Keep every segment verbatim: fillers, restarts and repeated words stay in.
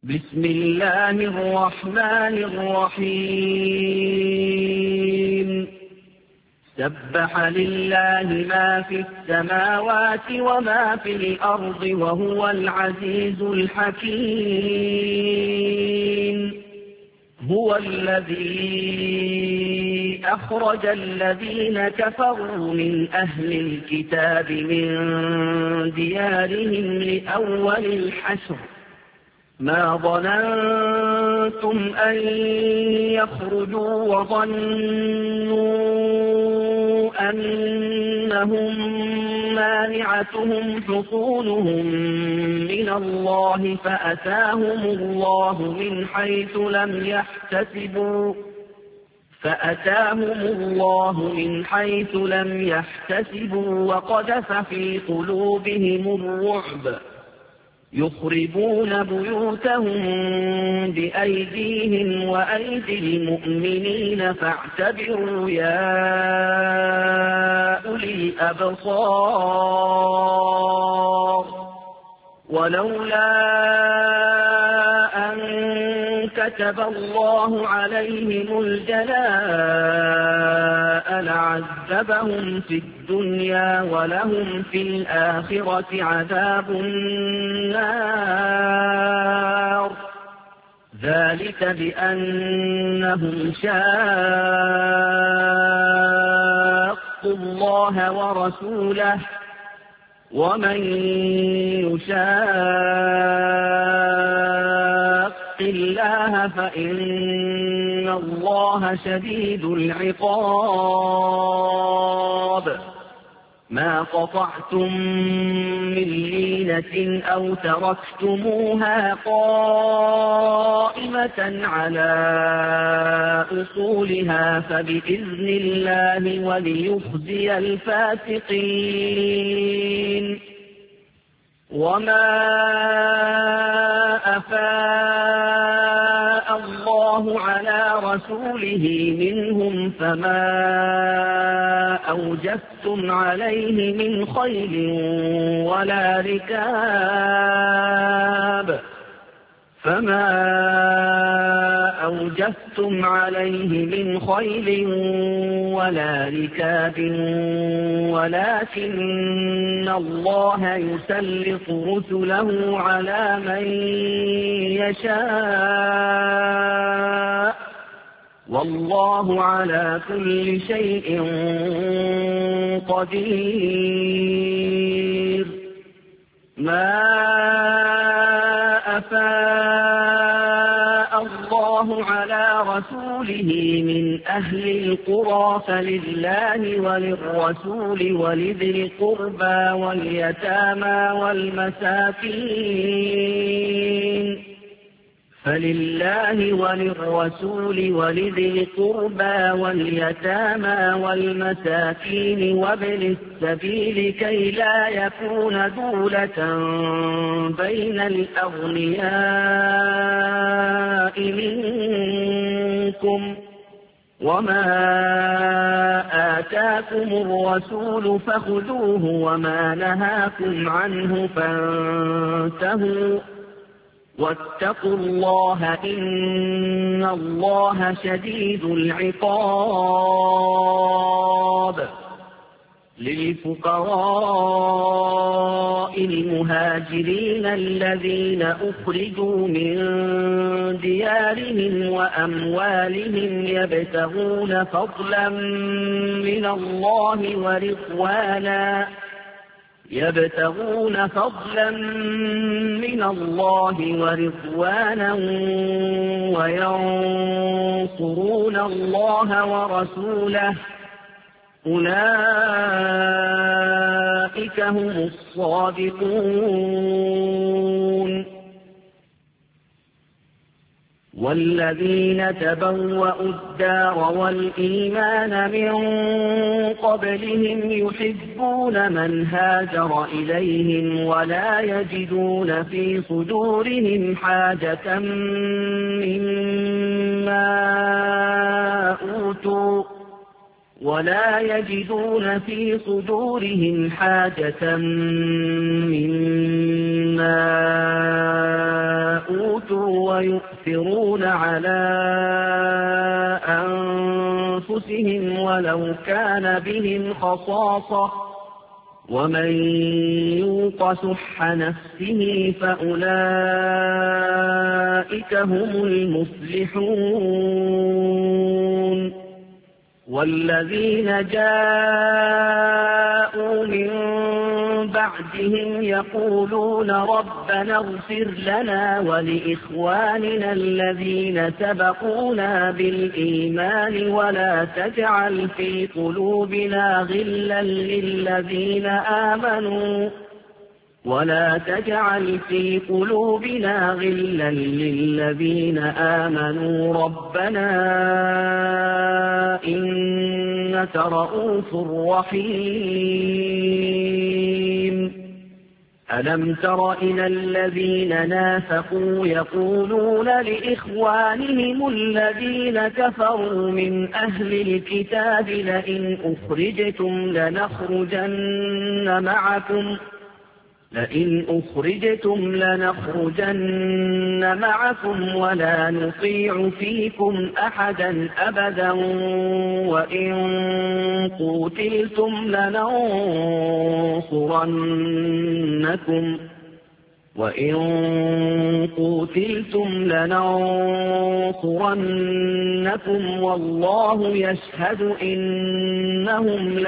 بسم الله الرحمن الرحيم سبح لله ما في السماوات وما في الأرض وهو العزيز الحكيم هو الذي أخرج الذين كفروا من أهل الكتاب من ديارهم لأول الحشر ما ظننتم أن يخرجوا وظنوا أنهم مانعتهم حصونهم من الله فأتاهم الله من حيث لم يحتسبوا فأتاهم الله من حيث لم يحتسبوا وقذف في قلوبهم الرعب يخربون بيوتهم بأيديهم وأيدي المؤمنين فاعتبروا يا أولي الأبصار ولولا أن كتب الله عليهم الجلاء لعذبهم في الدنيا ولهم في الآخرة عذاب النار ذلك بأنهم شاقوا الله ورسوله ومن يشاق الله فإن الله شديد العقاب ما قطعتم من لينة أو تركتموها قائمة على أصولها فبإذن الله وليخزي الفاسقين وما أفاء الله على رسوله منهم فما أوجفتم عليه من خيل ولا ركاب فما أوجفتم عليه من خيل ولا ركاب ولكن الله يسلط رسله على من يشاء والله على كل شيء قدير ما أفاء الله على رسوله من أهل القرى فلله وللرسول ولذي القربى واليتامى والمساكين فلله وللرسول ولذي القربى واليتامى والمساكين وابن السبيل كي لا يكون دولة بين الأغنياء منكم وما آتاكم الرسول فخذوه وما نهاكم عنه فانتهوا واتقوا الله إن الله شديد العقاب للفقراء المهاجرين الذين أخرجوا من ديارهم وأموالهم يبتغون فضلا من الله ورضوانا يبتغون فضلا من الله ورضوانا وينصرون الله ورسوله أولئك هم الصادقون والذين تبوأوا الدار والإيمان من قبلهم يحبون من هاجر إليهم ولا يجدون في صدورهم حاجة مما أوتوا ولا يجدون في صدورهم حاجة مما أوتوا ويؤثرون على أنفسهم ولو كان بهم خصاصة ومن يوق شح نفسه فأولئك هم المفلحون والذين جاءوا من بعدهم يقولون ربنا اغفر لنا ولإخواننا الذين سبقونا بالإيمان ولا تجعل في قلوبنا غلا للذين آمنوا ولا تجعل في قلوبنا غلا للذين آمنوا ربنا إنك رءوف رحيم ألم تر إلى الذين نافقوا يقولون لإخوانهم الذين كفروا من أهل الكتاب لئن أخرجتم لنخرجن معكم لئن أخرجتم لنخرجن معكم ولا نطيع فيكم أحدا أبدا وإن قوتلتم لننصرنكم وإن قوتلتم لننصرنكم والله يشهد إنهم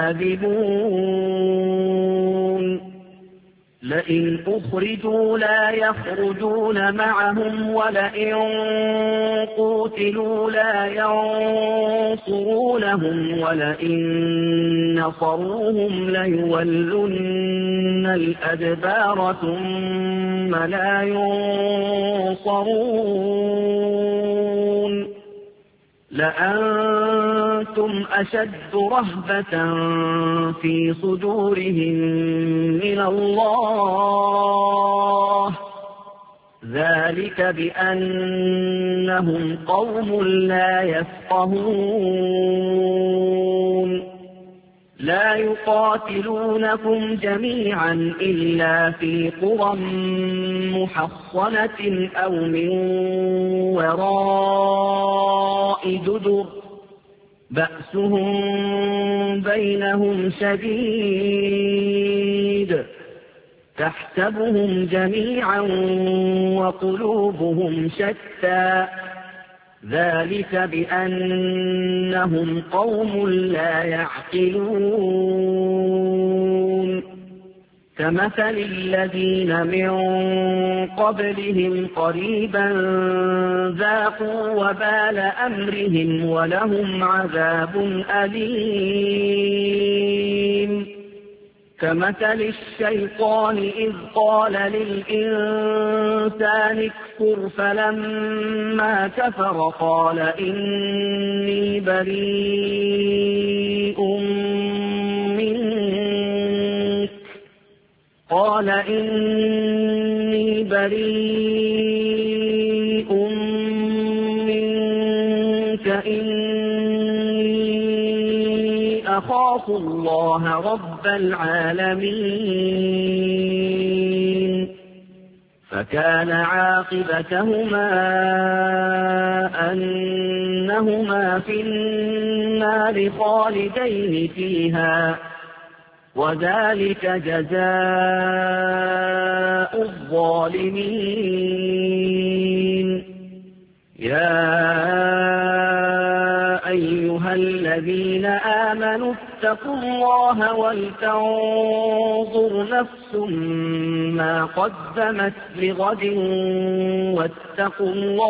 لكاذبون لئن أخرجوا لا يخرجون معهم ولئن قوتلوا لا ينصرونهم ولئن نصروهم ليولن الأدبار ثم لا ينصرون لأنتم أشد رهبة في صدورهم من الله ذلك بأنهم قوم لا يفقهون لا يقاتلونكم جميعا إلا في قرى محصنة أو من وراء جدر بأسهم بينهم شديد تحسبهم جميعا وقلوبهم شتى ذلك بأنهم قوم لا يعقلون كمثل الذين من قبلهم قريبا ذاقوا وبال أمرهم ولهم عذاب أليم كمثل الشيطان إذ قال للإنسان اكفر فلما كفر قال إني بريء منك قال إني بريء منك إني أخاف الله رب العالمين فكان عاقبتهما أنهما في النار خالدين فيها وذلك جزاء الظالمين يا أيها الذين آمنوا اتقوا الله ولتنظر نفس ما قدمت لغد واتقوا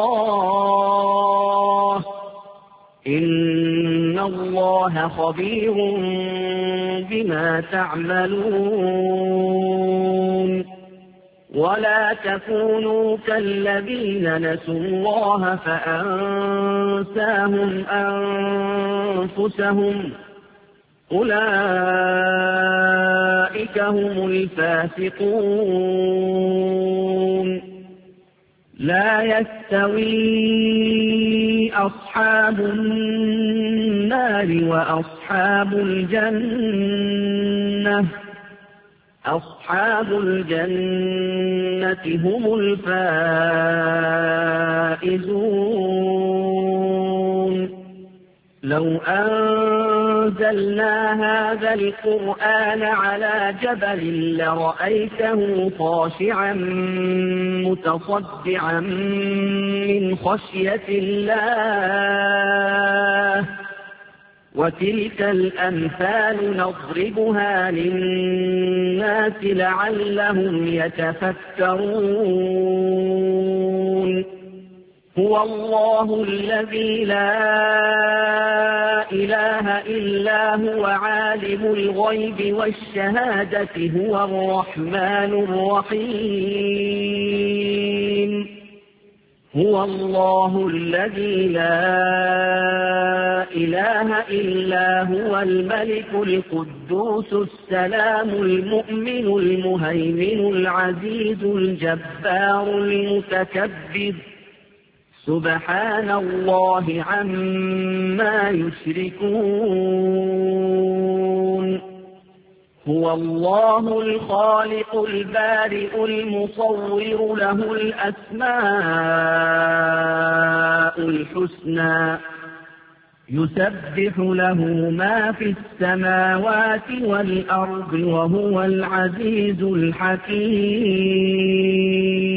الله إن الله خبير بما تعملون ولا تكونوا كالذين نسوا الله فأنساهم أنفسهم أولئك هم الفاسقون لا يستوي أصحاب النار وأصحاب الجنة أصحاب الجنة هم الفائزون لو أنزلنا هذا القرآن على جبل لرأيته خاشعا متصدعا من خشية الله وتلك الأمثال نضربها للناس لعلهم يتفكرون هو الله الذي لا إله إلا هو عالم الغيب والشهادة هو الرحمن الرحيم هو الله الذي لا إله إلا هو الملك القدوس السلام المؤمن المهيمن العزيز الجبار المتكبر سبحان الله عما يشركون هو الله الخالق البارئ المصور له الأسماء الحسنى يسبح له ما في السماوات والأرض وهو العزيز الحكيم